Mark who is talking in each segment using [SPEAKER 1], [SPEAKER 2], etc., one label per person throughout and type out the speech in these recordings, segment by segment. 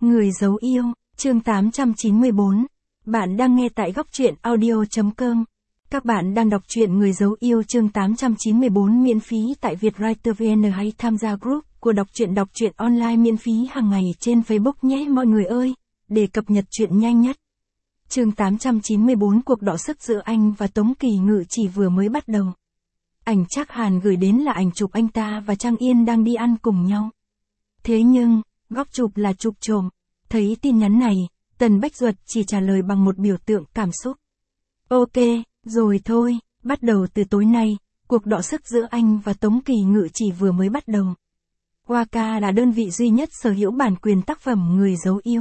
[SPEAKER 1] Người giấu yêu, chương 894. Bạn đang nghe tại góc truyện audio.com. Các bạn đang đọc truyện Người giấu yêu chương 894 miễn phí tại Vietwriter VN hay tham gia group của đọc truyện online miễn phí hàng ngày trên Facebook nhé mọi người ơi, để cập nhật truyện nhanh nhất. Chương 894 cuộc đọ sức giữa anh và Tống Kỳ Ngự chỉ vừa mới bắt đầu. Ảnh Trác Hàn gửi đến là ảnh chụp anh ta và Trang Yên đang đi ăn cùng nhau. Thế nhưng, góc chụp là chụp trộm. Thấy tin nhắn này, Tần Bách Duật chỉ trả lời bằng một biểu tượng cảm xúc. Ok, rồi thôi, bắt đầu từ tối nay, cuộc đọ sức giữa anh và Tống Kỳ Ngự chỉ vừa mới bắt đầu. Waka là đơn vị duy nhất sở hữu bản quyền tác phẩm Người giấu yêu.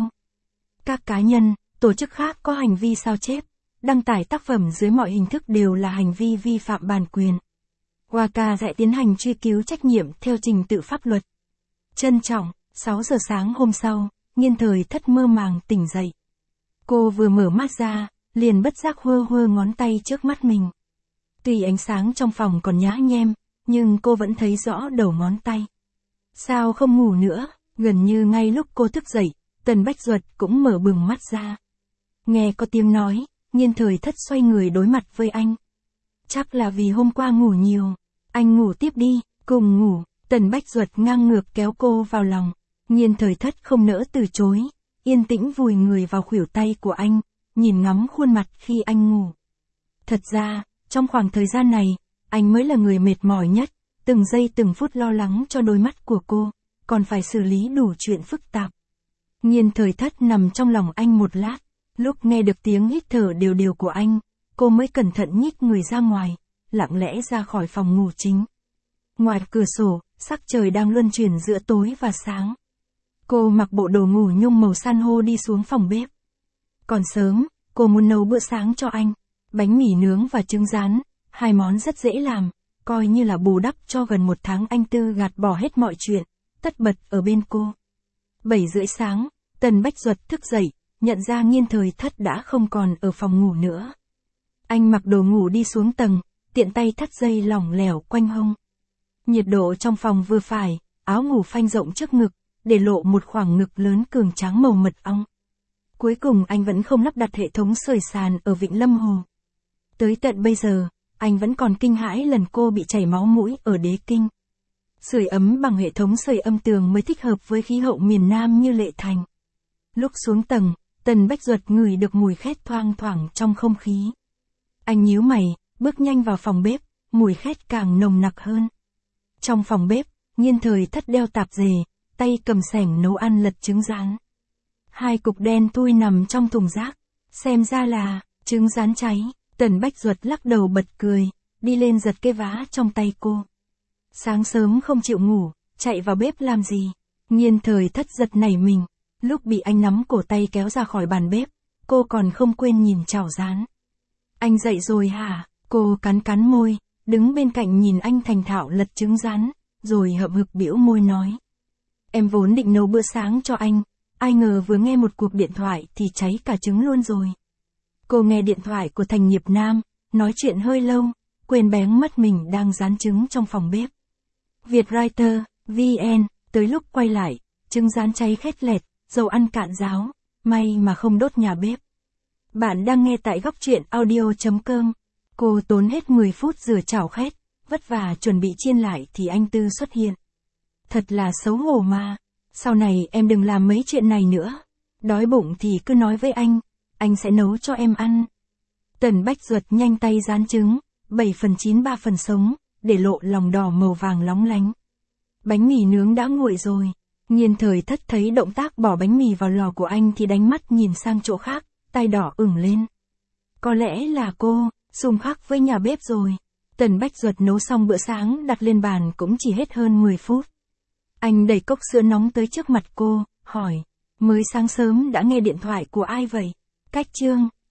[SPEAKER 1] Các cá nhân, tổ chức khác có hành vi sao chép, đăng tải tác phẩm dưới mọi hình thức đều là hành vi vi phạm bản quyền. Waka sẽ tiến hành truy cứu trách nhiệm theo trình tự pháp luật. Trân trọng, 6 giờ sáng hôm sau, Nghiên Thời Thất mơ màng tỉnh dậy. Cô vừa mở mắt ra, liền bất giác huơ ngón tay trước mắt mình. Tuy ánh sáng trong phòng còn nhá nhem, nhưng cô vẫn thấy rõ đầu ngón tay. Sao không ngủ nữa? Gần như ngay lúc cô thức dậy, Tần Bách Duật cũng mở bừng mắt ra. Nghe có tiếng nói, Nghiên Thời Thất xoay người đối mặt với anh. Chắc là vì hôm qua ngủ nhiều. Anh ngủ tiếp đi, cùng ngủ. Tần Bách Duật ngang ngược kéo cô vào lòng. Nghiên Thời Thất không nỡ từ chối, yên tĩnh vùi người vào khuỷu tay của anh, nhìn ngắm khuôn mặt khi anh ngủ. Thật ra, trong khoảng thời gian này, anh mới là người mệt mỏi nhất, từng giây từng phút lo lắng cho đôi mắt của cô, còn phải xử lý đủ chuyện phức tạp. Nghiên Thời Thất nằm trong lòng anh một lát, lúc nghe được tiếng hít thở đều của anh, cô mới cẩn thận nhích người ra ngoài, lặng lẽ ra khỏi phòng ngủ chính. Ngoài cửa sổ, sắc trời đang luân chuyển giữa tối và sáng. Cô mặc bộ đồ ngủ nhung màu san hô đi xuống phòng bếp. Còn sớm, cô muốn nấu bữa sáng cho anh. Bánh mì nướng và trứng rán, hai món rất dễ làm, coi như là bù đắp cho gần một tháng anh Tư gạt bỏ hết mọi chuyện, tất bật ở bên cô. 7 rưỡi sáng, Tần Bách Duật thức dậy, nhận ra Nghiên Thời Thất đã không còn ở phòng ngủ nữa. Anh mặc đồ ngủ đi xuống tầng, tiện tay thắt dây lỏng lẻo quanh hông. Nhiệt độ trong phòng vừa phải, áo ngủ phanh rộng trước ngực, để lộ một khoảng ngực lớn cường tráng màu mật ong. Cuối cùng anh vẫn không lắp đặt hệ thống sưởi sàn ở Vịnh Lâm Hồ. Tới tận bây giờ, anh vẫn còn kinh hãi lần cô bị chảy máu mũi ở Đế Kinh. Sưởi ấm bằng hệ thống sưởi âm tường mới thích hợp với khí hậu miền Nam như Lệ Thành. Lúc xuống tầng, Tần Bách Duật ngửi được mùi khét thoang thoảng trong không khí. Anh nhíu mày, bước nhanh vào phòng bếp, mùi khét càng nồng nặc hơn. Trong phòng bếp, Nghiên Thời Thất đeo tạp dề, tay cầm xẻng nấu ăn lật trứng rán. 2 cục đen thui nằm trong thùng rác, xem ra là trứng rán cháy. Tần Bách Duật lắc đầu bật cười, đi lên giật cái vá trong tay cô. Sáng sớm không chịu ngủ, chạy vào bếp làm gì? Nghiên Thời Thất giật nảy mình, lúc bị anh nắm cổ tay kéo ra khỏi bàn bếp, cô còn không quên nhìn chảo rán. Anh dậy rồi hả? Cô cắn môi, đứng bên cạnh nhìn anh thành thạo lật trứng rán, rồi hậm hực bĩu môi nói. Em vốn định nấu bữa sáng cho anh, ai ngờ vừa nghe một cuộc điện thoại thì cháy cả trứng luôn rồi. Cô nghe điện thoại của Thành Nghiệp Nam, nói chuyện hơi lâu, quên bén mất mình đang rán trứng trong phòng bếp. Vietwriter, VN, tới lúc quay lại, trứng rán cháy khét lẹt, dầu ăn cạn ráo, may mà không đốt nhà bếp. Bạn đang nghe tại góc truyện audio.com. Cô tốn hết 10 phút rửa chảo khét, vất vả chuẩn bị chiên lại thì anh Tư xuất hiện. Thật là xấu hổ mà, sau này em đừng làm mấy chuyện này nữa. Đói bụng thì cứ nói với anh sẽ nấu cho em ăn. Tần Bách Duật nhanh tay rán trứng, 7 phần chín 3 phần sống, để lộ lòng đỏ màu vàng lóng lánh. Bánh mì nướng đã nguội rồi. Nghiên Thời Thất thấy động tác bỏ bánh mì vào lò của anh thì đánh mắt nhìn sang chỗ khác, tai đỏ ửng lên. Có lẽ là cô xung khắc với nhà bếp rồi. Tần Bách Duật nấu xong bữa sáng đặt lên bàn cũng chỉ hết hơn 10 phút. Anh đẩy cốc sữa nóng tới trước mặt cô, hỏi, mới sáng sớm đã nghe điện thoại của ai vậy? Cách chương